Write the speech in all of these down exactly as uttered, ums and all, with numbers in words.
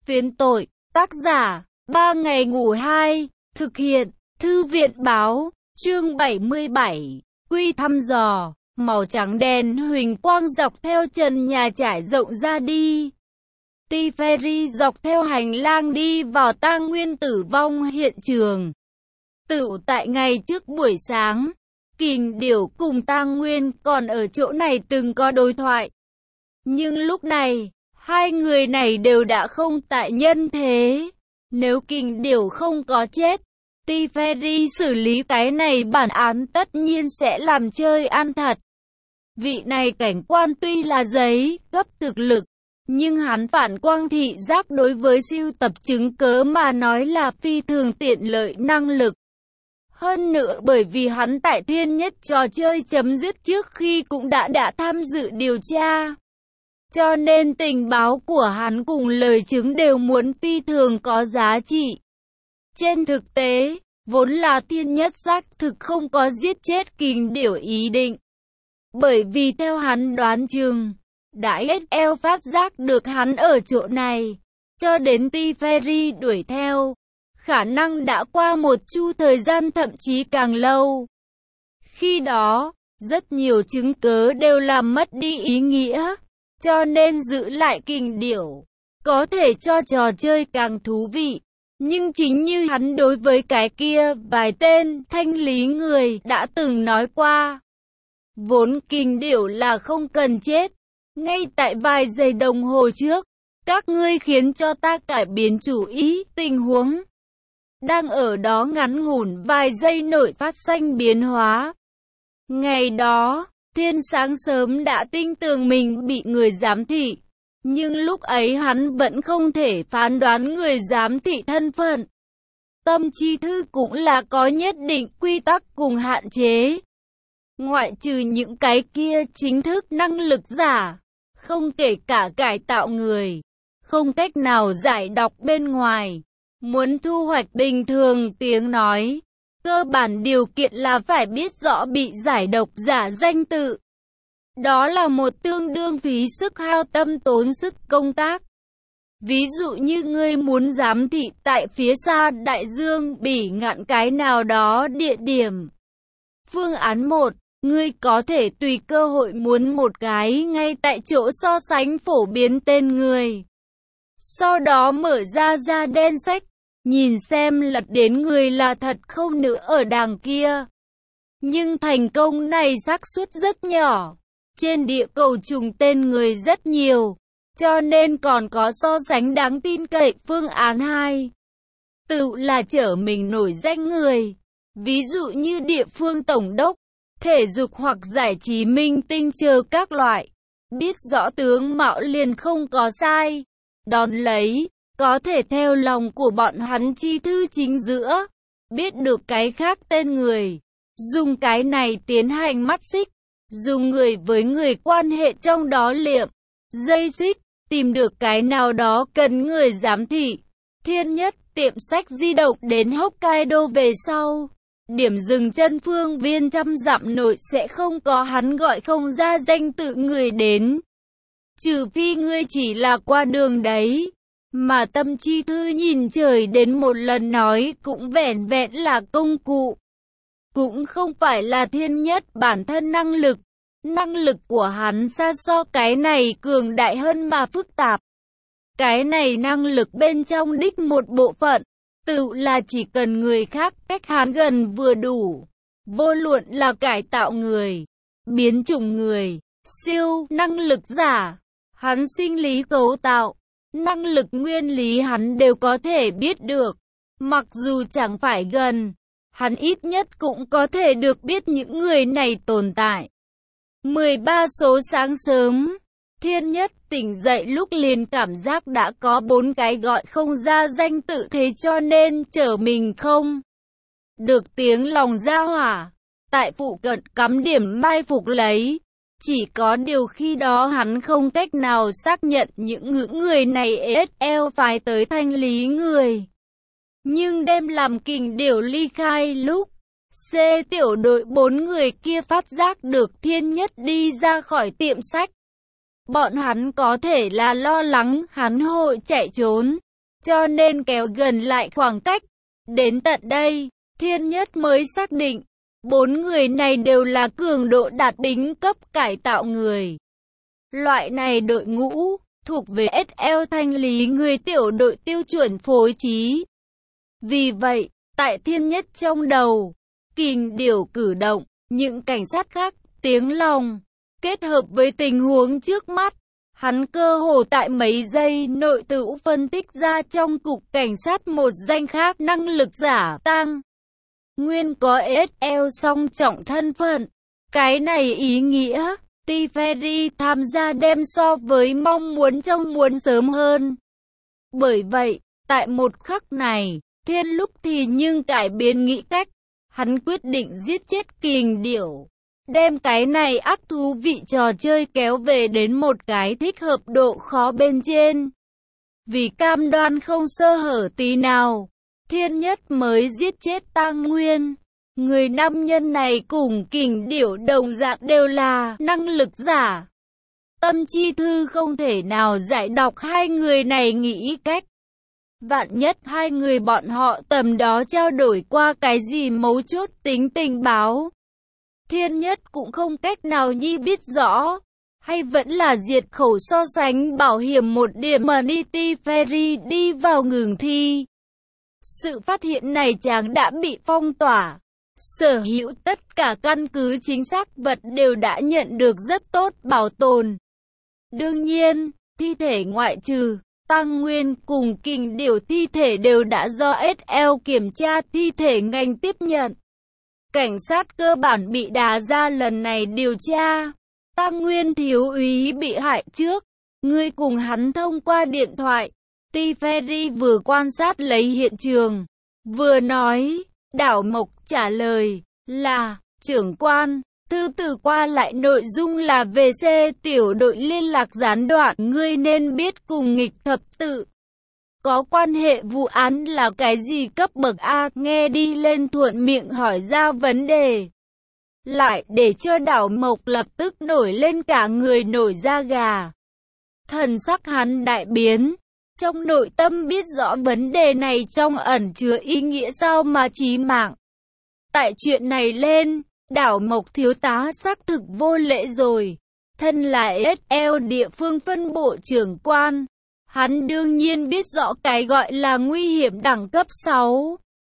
Phiến tội, tác giả, ba ngày ngủ hai, thực hiện, thư viện báo, chương bảy mươi bảy, quy thăm dò, màu trắng đen huỳnh quang dọc theo trần nhà trải rộng ra đi. Teferi dọc theo hành lang đi vào tang nguyên tử vong hiện trường. Tựu tại ngày trước buổi sáng, Kình Điểu cùng tang nguyên còn ở chỗ này từng có đối thoại. Nhưng lúc này, hai người này đều đã không tại nhân thế. Nếu Kình Điểu không có chết, Teferi xử lý cái này bản án tất nhiên sẽ làm chơi ăn thật. Vị này cảnh quan tuy là giấy, cấp thực lực, nhưng hắn phản quang thị giác đối với sưu tập chứng cớ mà nói là phi thường tiện lợi năng lực. Hơn nữa bởi vì hắn tại thiên nhất trò chơi chấm dứt trước khi cũng đã đã tham dự điều tra. Cho nên tình báo của hắn cùng lời chứng đều muốn phi thường có giá trị. Trên thực tế, vốn là thiên nhất xác thực không có giết chết Kình Điểu ý định. Bởi vì theo hắn đoán chừng, đã ét lờ phát giác được hắn ở chỗ này, cho đến Teferi đuổi theo. Khả năng đã qua một chu thời gian thậm chí càng lâu. Khi đó, rất nhiều chứng cớ đều làm mất đi ý nghĩa, cho nên giữ lại Kình Điểu, có thể cho trò chơi càng thú vị. Nhưng chính như hắn đối với cái kia vài tên thanh lý người đã từng nói qua, vốn Kình Điểu là không cần chết. Ngay tại vài giây đồng hồ trước, các ngươi khiến cho ta cải biến chủ ý, tình huống đang ở đó ngắn ngủn vài giây nổi phát sinh biến hóa. Ngày đó, Thiên sáng sớm đã tin tưởng mình bị người giám thị, nhưng lúc ấy hắn vẫn không thể phán đoán người giám thị thân phận. Tâm chi thư cũng là có nhất định quy tắc cùng hạn chế. Ngoại trừ những cái kia chính thức năng lực giả, không kể cả cải tạo người, không cách nào giải đọc bên ngoài. Muốn thu hoạch bình thường tiếng nói, cơ bản điều kiện là phải biết rõ bị giải độc giả danh tự. Đó là một tương đương phí sức hao tâm tốn sức công tác. Ví dụ như ngươi muốn giám thị tại phía xa đại dương Bỉ ngạn cái nào đó địa điểm. Phương án một, ngươi có thể tùy cơ hội muốn một cái ngay tại chỗ so sánh phổ biến tên người. Sau đó mở ra da đen sách, nhìn xem lật đến người là thật không nữa ở đằng kia. Nhưng thành công này xác suất rất nhỏ. Trên địa cầu trùng tên người rất nhiều, cho nên còn có so sánh đáng tin cậy phương án hai. Tự là trở mình nổi danh người. Ví dụ như địa phương tổng đốc, thể dục hoặc giải trí minh tinh chờ các loại. Biết rõ tướng mạo liền không có sai. Đón lấy, có thể theo lòng của bọn hắn chi thư chính giữa. Biết được cái khác tên người. Dùng cái này tiến hành mắt xích. Dùng người với người quan hệ trong đó liệm, dây xích, tìm được cái nào đó cần người giám thị. Thiên nhất tiệm sách di động đến Hokkaido về sau. Điểm dừng chân phương viên trăm dặm nội sẽ không có hắn gọi không ra danh tự người đến. Trừ phi ngươi chỉ là qua đường đấy. Mà tâm chi thư nhìn trời đến một lần nói cũng vẻn vẹn là công cụ. Cũng không phải là thiên nhất bản thân năng lực. Năng lực của hắn xa so cái này cường đại hơn mà phức tạp. Cái này năng lực bên trong đích một bộ phận, tự là chỉ cần người khác cách hắn gần vừa đủ. Vô luận là cải tạo người, biến chủng người, siêu năng lực giả, hắn sinh lý cấu tạo, năng lực nguyên lý hắn đều có thể biết được. Mặc dù chẳng phải gần, hắn ít nhất cũng có thể được biết những người này tồn tại. mười ba số sáng sớm, Thiên nhất tỉnh dậy lúc liền cảm giác đã có bốn cái gọi không ra danh tự thế cho nên trở mình không được tiếng lòng ra hỏa. Tại phụ cận cắm điểm mai phục lấy. Chỉ có điều khi đó hắn không cách nào xác nhận những ngưỡng người này ét lờ phải tới thanh lý người. Nhưng đêm làm Kình Điểu ly khai lúc C tiểu đội bốn người kia phát giác được Thiên nhất đi ra khỏi tiệm sách. Bọn hắn có thể là lo lắng hắn hội chạy trốn, cho nên kéo gần lại khoảng cách. Đến tận đây, Thiên Nhất mới xác định, bốn người này đều là cường độ đạt đỉnh cấp cải tạo người. Loại này đội ngũ, thuộc về ét lờ thanh lý người tiểu đội tiêu chuẩn phối trí. Vì vậy, tại Thiên Nhất trong đầu, kình điểu cử động, những cảnh sát khác, tiếng lòng, kết hợp với tình huống trước mắt, hắn cơ hồ tại mấy giây nội tự phân tích ra trong cục cảnh sát một danh khác năng lực giả tăng. Nguyên có ét lờ song trọng thân phận. Cái này ý nghĩa, T. Ferry tham gia đem so với mong muốn trong muốn sớm hơn. Bởi vậy, tại một khắc này, Thiên lúc thì nhưng cải biến nghĩ cách. Hắn quyết định giết chết kình điểu. Đem cái này ác thú vị trò chơi kéo về đến một cái thích hợp độ khó bên trên. Vì cam đoan không sơ hở tí nào, Thiên Nhất mới giết chết Tăng Nguyên. Người nam nhân này cùng kình điểu đồng dạng đều là năng lực giả. Tâm chi thư không thể nào giải đọc hai người này nghĩ cách. Vạn nhất hai người bọn họ tầm đó trao đổi qua cái gì mấu chốt tính tình báo. Thiên Nhất cũng không cách nào nhi biết rõ. Hay vẫn là diệt khẩu so sánh bảo hiểm một điểm mà Nitty Ferry đi vào ngừng thi. Sự phát hiện này chàng đã bị phong tỏa. Sở hữu tất cả căn cứ chính xác vật đều đã nhận được rất tốt bảo tồn. Đương nhiên, thi thể ngoại trừ Tăng Nguyên cùng kình điểu thi thể đều đã do ét lờ kiểm tra thi thể ngành tiếp nhận. Cảnh sát cơ bản bị đá ra lần này điều tra. Tăng Nguyên thiếu úy bị hại trước. Ngươi cùng hắn thông qua điện thoại. T. Ferry vừa quan sát lấy hiện trường, vừa nói. Đảo Mộc trả lời là, trưởng quan, thư từ qua lại nội dung là về xe tiểu đội liên lạc gián đoạn. Ngươi nên biết cùng nghịch thập tự có quan hệ vụ án là cái gì cấp bậc A. Nghe đi lên thuận miệng hỏi ra vấn đề. Lại để cho Đảo Mộc lập tức nổi lên cả người nổi da gà. Thần sắc hắn đại biến. Trong nội tâm biết rõ vấn đề này trong ẩn chứa ý nghĩa sao mà chí mạng. Tại chuyện này lên, Đảo Mộc thiếu tá xác thực vô lễ rồi. Thân là ét lờ địa phương phân bộ trưởng quan, hắn đương nhiên biết rõ cái gọi là nguy hiểm đẳng cấp sáu.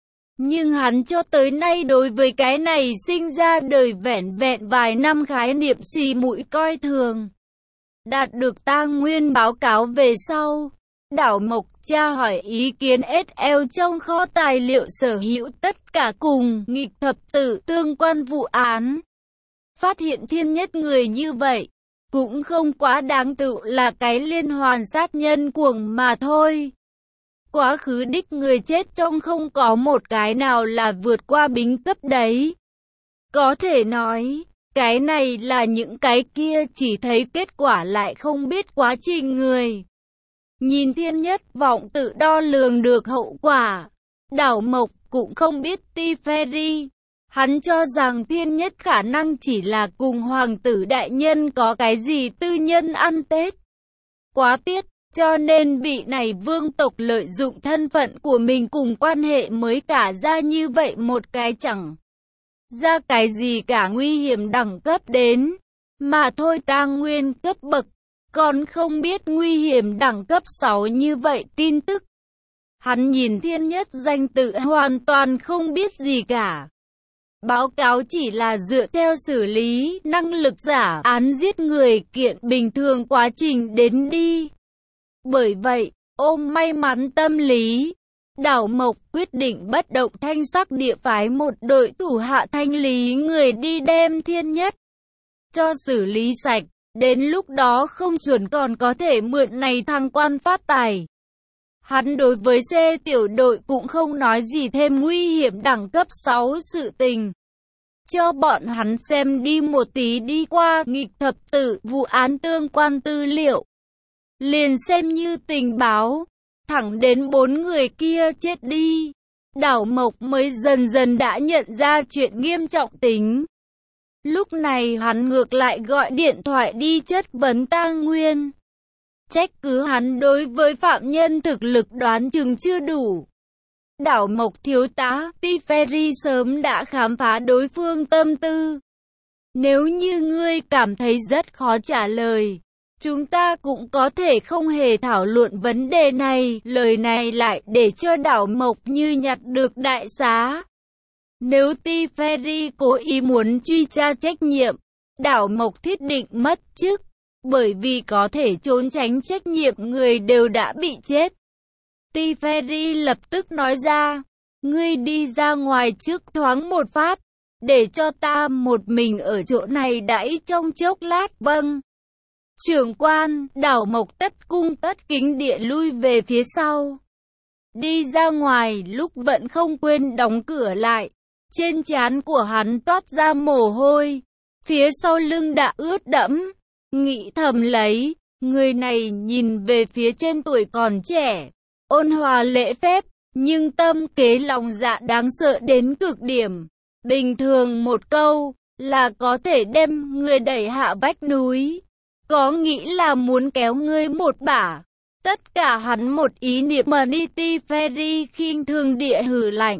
Nhưng hắn cho tới nay đối với cái này sinh ra đời vẻn vẹn vài năm khái niệm xì mũi coi thường. Đạt được Tang Nguyên báo cáo về sau, Đảo Mộc tra hỏi ý kiến ét lờ trong kho tài liệu sở hữu tất cả cùng nghịch thập tự tương quan vụ án. Phát hiện Thiên Nhất người như vậy, cũng không quá đáng tự là cái liên hoàn sát nhân cuồng mà thôi. Quá khứ đích người chết trong không có một cái nào là vượt qua bính cấp đấy. Có thể nói, cái này là những cái kia chỉ thấy kết quả lại không biết quá trình người. Nhìn Thiên Nhất vọng tự đo lường được hậu quả. Đảo Mộc cũng không biết T. Ferry. Hắn cho rằng Thiên Nhất khả năng chỉ là cùng hoàng tử đại nhân có cái gì tư nhân ăn Tết. Quá tiết, cho nên vị này vương tộc lợi dụng thân phận của mình cùng quan hệ mới cả ra như vậy một cái chẳng ra cái gì cả nguy hiểm đẳng cấp đến. Mà thôi Tang Nguyên cấp bậc. Còn không biết nguy hiểm đẳng cấp sáu như vậy tin tức. Hắn nhìn Thiên Nhất danh tự hoàn toàn không biết gì cả. Báo cáo chỉ là dựa theo xử lý năng lực giả án giết người kiện bình thường quá trình đến đi. Bởi vậy, ôm may mắn tâm lý, Đảo Mộc quyết định bất động thanh sắc địa phái một đội thủ hạ thanh lý người đi đem Thiên Nhất cho xử lý sạch. Đến lúc đó không chuẩn còn có thể mượn này thăng quan phát tài. Hắn đối với xe tiểu đội cũng không nói gì thêm nguy hiểm đẳng cấp sáu sự tình. Cho bọn hắn xem đi một tí đi qua nghịch thập tự vụ án tương quan tư liệu. Liền xem như tình báo. Thẳng đến bốn người kia chết đi. Đảo Mộc mới dần dần đã nhận ra chuyện nghiêm trọng tính. Lúc này hắn ngược lại gọi điện thoại đi chất vấn Tang Nguyên. Trách cứ hắn đối với phạm nhân thực lực đoán chừng chưa đủ. Đảo Mộc thiếu tá, Tiferi sớm đã khám phá đối phương tâm tư. Nếu như ngươi cảm thấy rất khó trả lời, chúng ta cũng có thể không hề thảo luận vấn đề này. Lời này lại để cho Đảo Mộc như nhặt được đại xá. Nếu Tiferi cố ý muốn truy tra trách nhiệm, Đảo Mộc thiết định mất chức, bởi vì có thể trốn tránh trách nhiệm người đều đã bị chết. Tiferi lập tức nói ra, ngươi đi ra ngoài trước thoáng một phát, để cho ta một mình ở chỗ này đãi trong chốc lát. Vâng. Trưởng quan, Đảo Mộc tất cung tất kính địa lui về phía sau. Đi ra ngoài lúc vẫn không quên đóng cửa lại. Trên trán của hắn toát ra mồ hôi, phía sau lưng đã ướt đẫm. Nghĩ thầm lấy, người này nhìn về phía trên tuổi còn trẻ, ôn hòa lễ phép, nhưng tâm kế lòng dạ đáng sợ đến cực điểm. Bình thường một câu là có thể đem người đẩy hạ vách núi, có nghĩ là muốn kéo ngươi một bả. Tất cả hắn một ý niệm mà đi. Tiferi khinh thường địa hừ lạnh,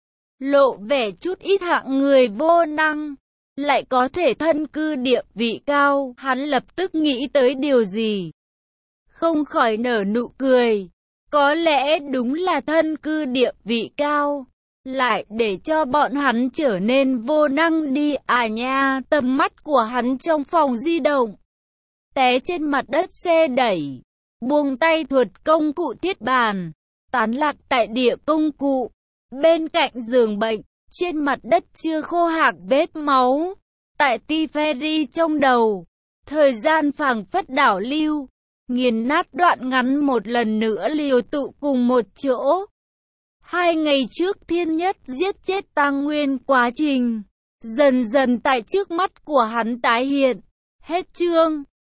lộ vẻ chút ít hạng người vô năng, lại có thể thân cư địa vị cao. Hắn lập tức nghĩ tới điều gì, không khỏi nở nụ cười. Có lẽ đúng là thân cư địa vị cao, lại để cho bọn hắn trở nên vô năng đi à nha. Tầm mắt của hắn trong phòng di động, té trên mặt đất xe đẩy, buông tay thuật công cụ thiết bàn, tán lạc tại địa công cụ. Bên cạnh giường bệnh, trên mặt đất chưa khô hạc vết máu. Tại Tiferi trong đầu, thời gian phảng phất đảo lưu, nghiền nát đoạn ngắn một lần nữa liều tụ cùng một chỗ. Hai ngày trước thiên nhất giết chết Tang Nguyên quá trình, dần dần tại trước mắt của hắn tái hiện. Hết chương.